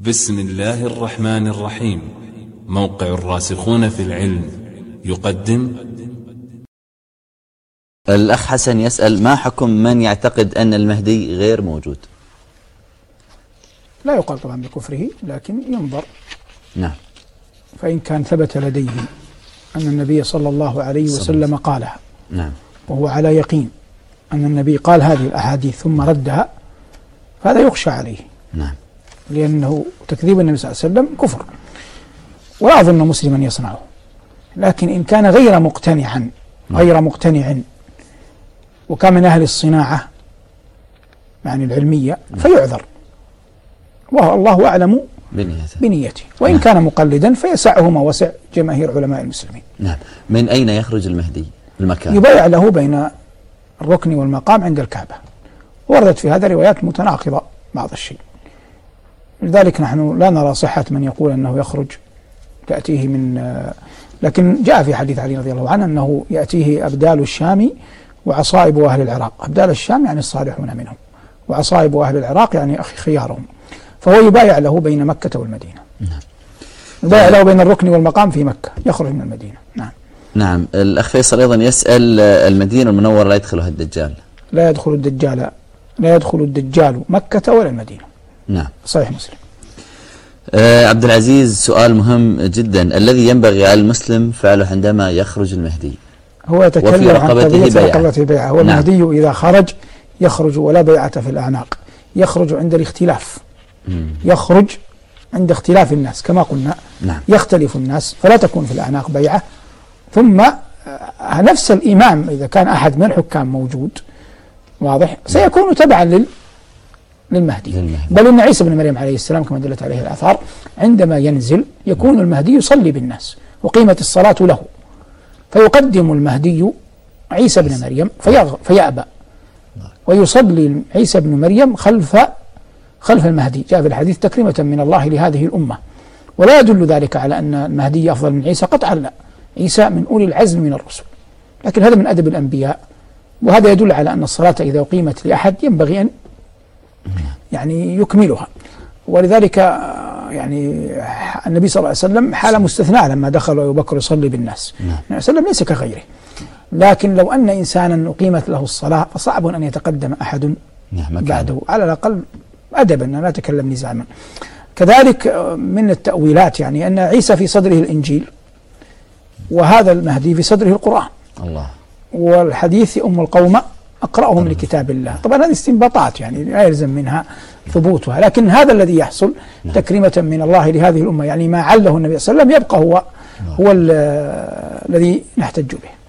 بسم الله الرحمن الرحيم. موقع الراسخون في العلم يقدم. الأخ حسن يسأل: ما حكم من يعتقد أن المهدي غير موجود؟ لا يقال طبعا بكفره، لكن ينظر. نعم. فإن كان ثبت لديه أن النبي صلى الله عليه وسلم قالها، نعم، وهو على يقين أن النبي قال هذه الأحاديث ثم ردها، فهذا يخشى عليه. نعم، لأنه تكذيب النبي صلى الله عليه وسلم كفر، ولا أظن مسلما يصنعه. لكن إن كان غير مقتنع وكان من أهل الصناعة يعني العلمية فيعذر، والله أعلم بنيته. وإن كان مقلدا فيسعه ما وسع جماهير علماء المسلمين. نعم. من أين يخرج المهدي؟ المكان يبايع له بين الركن والمقام عند الكعبة، وردت في هذا روايات متناقضة بعض الشيء، لذلك نحن لا نرى صحة من يقول أنه يخرج تأتيه من لكن جاء في حديث علي رضي الله عنه أنه يأتيه أبدال الشام وعصائب أهل العراق. أبدال الشام يعني الصالحون منهم، وعصائب أهل العراق يعني خيارهم، فهو يبايع له بين مكة والمدينة. يبايع له بين الركن والمقام في مكة، يخرج من المدينة. نعم. نعم. الأخ فيصل أيضا يسأل: المدينة المنورة لا يدخلها الدجال؟ لا يدخل الدجال مكة ولا المدينة. نعم. صحيح مسلم. عبد العزيز، سؤال مهم جدا: الذي ينبغي على المسلم فعله عندما يخرج المهدي؟ هو يتكلم عن قضية رقبته بيعة. هو نعم. المهدي إذا خرج يخرج ولا بيعة في الأعناق، يخرج عند الاختلاف. يخرج عند اختلاف الناس كما قلنا. نعم. يختلف الناس فلا تكون في الأعناق بيعة. ثم نفس الإمام إذا كان أحد من الحكام موجود، واضح، سيكون تبعا للمهدي. بل إن عيسى بن مريم عليه السلام كما دلت عليه الآثار عندما ينزل يكون المهدي يصلي بالناس وقيمت الصلاة له، فيقدم المهدي عيسى بن مريم فيأبى، ويصلي عيسى بن مريم خلف المهدي. جاء في الحديث: تكريمة من الله لهذه الأمة. ولا يدل ذلك على أن المهدي أفضل من عيسى قطعا، لا، عيسى من أولي العزم من الرسل، لكن هذا من أدب الأنبياء، وهذا يدل على أن الصلاة إذا أقيمت لأحد ينبغي أن يعني يكملها. ولذلك يعني النبي صلى الله عليه وسلم حالة مستثناء لما دخل أبو بكر يصلي بالناس. النبي صلى الله عليه وسلم ليس كغيره، لكن لو أن إنسانا أقيمت له الصلاة فصعب أن يتقدم أحد بعده، على الأقل أدبا، لا أتكلم نزاما. كذلك من التأويلات يعني أن عيسى في صدره الإنجيل وهذا المهدي في صدره القرآن. الله. والحديث القوم أقرأهم لكتاب الله. طبعا هذه استنباطات يعني لا يلزم منها ثبوتها، لكن هذا الذي يحصل تكريمة من الله لهذه الأمة، يعني ما عله النبي صلى الله عليه وسلم يبقى هو الذي نحتج به.